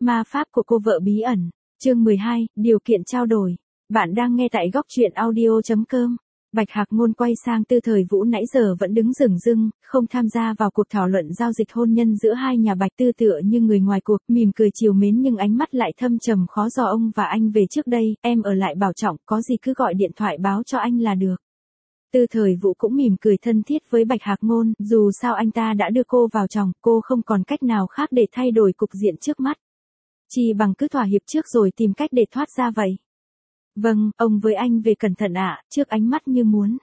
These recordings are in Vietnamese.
Ma pháp của cô vợ bí ẩn. Chương 12, điều kiện trao đổi. Bạn đang nghe tại góc truyện audio.com. Bạch Hạc Ngôn quay sang Tư Thời Vũ nãy giờ vẫn đứng dửng dưng, không tham gia vào cuộc thảo luận giao dịch hôn nhân giữa hai nhà Bạch Tư tựa như người ngoài cuộc, mỉm cười trìu mến nhưng ánh mắt lại thâm trầm khó dò. Ông và anh về trước đây, em ở lại bảo trọng, có gì cứ gọi điện thoại báo cho anh là được. Tư Thời Vũ cũng mỉm cười thân thiết với Bạch Hạc Ngôn, dù sao anh ta đã đưa cô vào chồng, cô không còn cách nào khác để thay đổi cục diện trước mắt. Chỉ bằng cứ thỏa hiệp trước rồi tìm cách để thoát ra vậy. Vâng, ông với anh về cẩn thận ạ, trước ánh mắt như muốn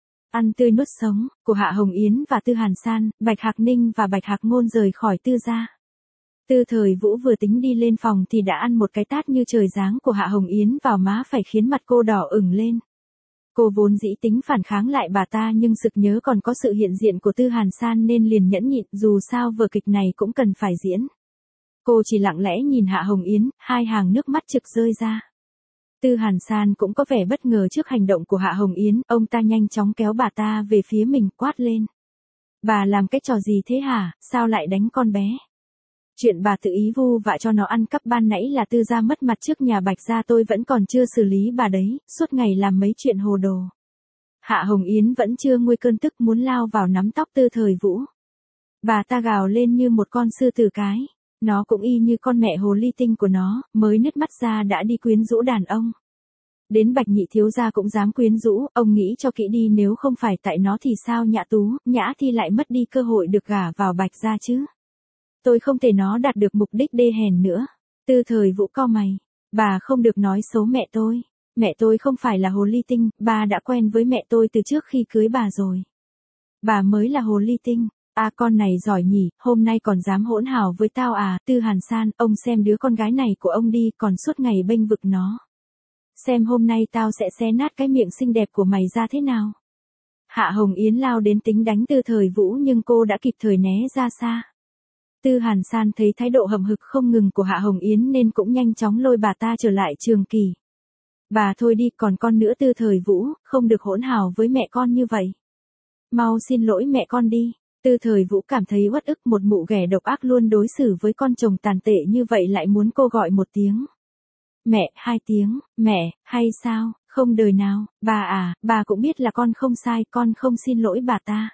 ăn tươi nuốt sống của Hạ Hồng Yến và Tư Hàn San, Bạch Hạc Ninh và Bạch Hạc Ngôn rời khỏi Tư gia. Tư Thời Vũ vừa tính đi lên phòng thì đã ăn một cái tát như trời giáng của Hạ Hồng Yến vào má phải khiến mặt cô đỏ ửng lên. Cô vốn dĩ tính phản kháng lại bà ta nhưng sực nhớ còn có sự hiện diện của Tư Hàn San nên liền nhẫn nhịn, dù sao vở kịch này cũng cần phải diễn. Cô chỉ lặng lẽ nhìn Hạ Hồng Yến, hai hàng nước mắt trực rơi ra. Tư Hàn San cũng có vẻ bất ngờ trước hành động của Hạ Hồng Yến, ông ta nhanh chóng kéo bà ta về phía mình quát lên. Bà làm cái trò gì thế hả, sao lại đánh con bé? Chuyện bà tự ý vu vạ cho nó ăn cắp ban nãy là Tư gia mất mặt trước nhà Bạch gia, tôi vẫn còn chưa xử lý bà đấy, suốt ngày làm mấy chuyện hồ đồ. Hạ Hồng Yến vẫn chưa nguôi cơn tức muốn lao vào nắm tóc Tư Thời Vũ. Bà ta gào lên như một con sư tử cái. Nó cũng y như con mẹ hồ ly tinh của nó, mới nứt mắt ra đã đi quyến rũ đàn ông. Đến Bạch nhị thiếu gia cũng dám quyến rũ, ông nghĩ cho kỹ đi, nếu không phải tại nó thì sao Nhã Tú, Nhã Thi lại mất đi cơ hội được gả vào Bạch gia chứ. Tôi không thể nó đạt được mục đích đê hèn nữa. Tư Thời Vũ cau mày. Bà không được nói xấu mẹ tôi. Mẹ tôi không phải là hồ ly tinh, bà đã quen với mẹ tôi từ trước khi cưới bà rồi. Bà mới là hồ ly tinh. À, con này giỏi nhỉ, hôm nay còn dám hỗn hào với tao à? Tư Hàn San, ông xem đứa con gái này của ông đi, còn suốt ngày bênh vực nó. Xem hôm nay tao sẽ xé nát cái miệng xinh đẹp của mày ra thế nào. Hạ Hồng Yến lao đến tính đánh Tư Thời Vũ nhưng cô đã kịp thời né ra xa. Tư Hàn San thấy thái độ hậm hực không ngừng của Hạ Hồng Yến nên cũng nhanh chóng lôi bà ta trở lại trường kỳ. Bà thôi đi, còn con nữa Tư Thời Vũ, không được hỗn hào với mẹ con như vậy. Mau xin lỗi mẹ con đi. Tư Thời Vũ cảm thấy uất ức, một mụ ghẻ độc ác luôn đối xử với con chồng tàn tệ như vậy lại muốn cô gọi một tiếng. Mẹ, 2 tiếng, mẹ, hay sao, không đời nào, bà à, bà cũng biết là con không sai, con không xin lỗi bà ta.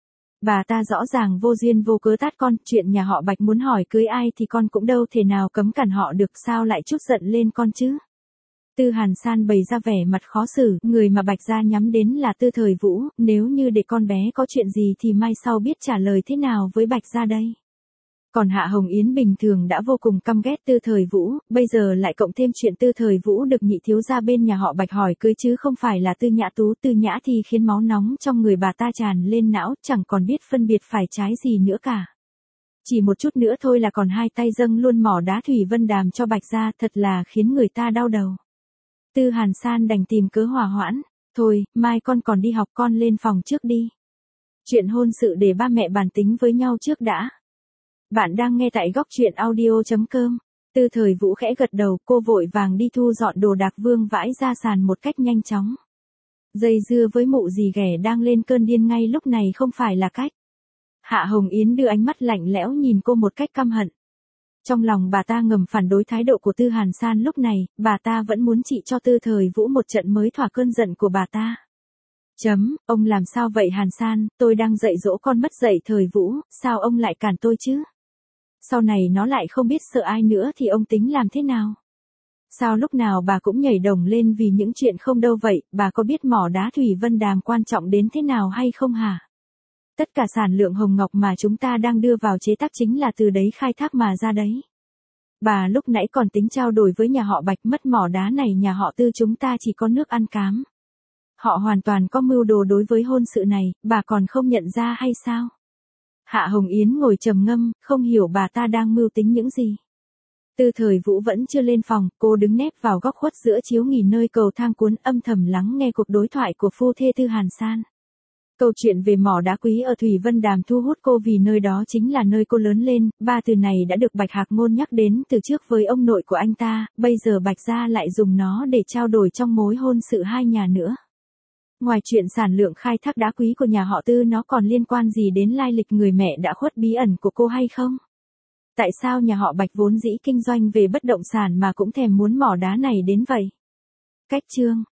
Bà ta rõ ràng vô duyên vô cớ tát con, chuyện nhà họ Bạch muốn hỏi cưới ai thì con cũng đâu thể nào cấm cản họ được, sao lại trút giận lên con chứ. Tư Hàn San bày ra vẻ mặt khó xử, người mà Bạch gia nhắm đến là Tư Thời Vũ, nếu như để con bé có chuyện gì thì mai sau biết trả lời thế nào với Bạch gia đây. Còn Hạ Hồng Yến bình thường đã vô cùng căm ghét Tư Thời Vũ, bây giờ lại cộng thêm chuyện Tư Thời Vũ được nhị thiếu gia bên nhà họ Bạch hỏi cưới chứ không phải là Tư Nhã Tú. Tư Nhã thì khiến máu nóng trong người bà ta tràn lên não, chẳng còn biết phân biệt phải trái gì nữa cả. Chỉ một chút nữa thôi là còn hai tay dâng luôn mỏ đá Thủy Vân Đàm cho Bạch gia, thật là khiến người ta đau đầu. Tư Hàn San đành tìm cớ hòa hoãn. Thôi, mai con còn đi học, con lên phòng trước đi. Chuyện hôn sự để ba mẹ bàn tính với nhau trước đã. Bạn đang nghe tại góc truyện audio.com. Tư Thời Vũ khẽ gật đầu, cô vội vàng đi thu dọn đồ đạc vương vãi ra sàn một cách nhanh chóng. Dây dưa với mụ dì ghẻ đang lên cơn điên ngay lúc này không phải là cách. Hạ Hồng Yến đưa ánh mắt lạnh lẽo nhìn cô một cách căm hận. Trong lòng bà ta ngầm phản đối thái độ của Tư Hàn San lúc này, bà ta vẫn muốn trị cho Tư Thời Vũ một trận mới thỏa cơn giận của bà ta. Ông làm sao vậy Hàn San, tôi đang dạy dỗ con mất dạy Thời Vũ, sao ông lại cản tôi chứ? Sau này nó lại không biết sợ ai nữa thì ông tính làm thế nào? Sao lúc nào bà cũng nhảy đồng lên vì những chuyện không đâu vậy, bà có biết mỏ đá Thủy Vân Đàm quan trọng đến thế nào hay không hả? Tất cả sản lượng hồng ngọc mà chúng ta đang đưa vào chế tác chính là từ đấy khai thác mà ra đấy. Bà lúc nãy còn tính trao đổi với nhà họ Bạch, mất mỏ đá này nhà họ Tư chúng ta chỉ có nước ăn cám. Họ hoàn toàn có mưu đồ đối với hôn sự này, bà còn không nhận ra hay sao? Hạ Hồng Yến ngồi trầm ngâm, không hiểu bà ta đang mưu tính những gì. Tư Thời Vũ vẫn chưa lên phòng, cô đứng nép vào góc khuất giữa chiếu nghỉ nơi cầu thang cuốn, âm thầm lắng nghe cuộc đối thoại của phu thê Tư Hàn San. Câu chuyện về mỏ đá quý ở Thủy Vân Đàm thu hút cô vì nơi đó chính là nơi cô lớn lên, ba từ này đã được Bạch Hạc Ngôn nhắc đến từ trước với ông nội của anh ta, bây giờ Bạch gia lại dùng nó để trao đổi trong mối hôn sự hai nhà nữa. Ngoài chuyện sản lượng khai thác đá quý của nhà họ Tư, nó còn liên quan gì đến lai lịch người mẹ đã khuất bí ẩn của cô hay không? Tại sao nhà họ Bạch vốn dĩ kinh doanh về bất động sản mà cũng thèm muốn mỏ đá này đến vậy? Cách chương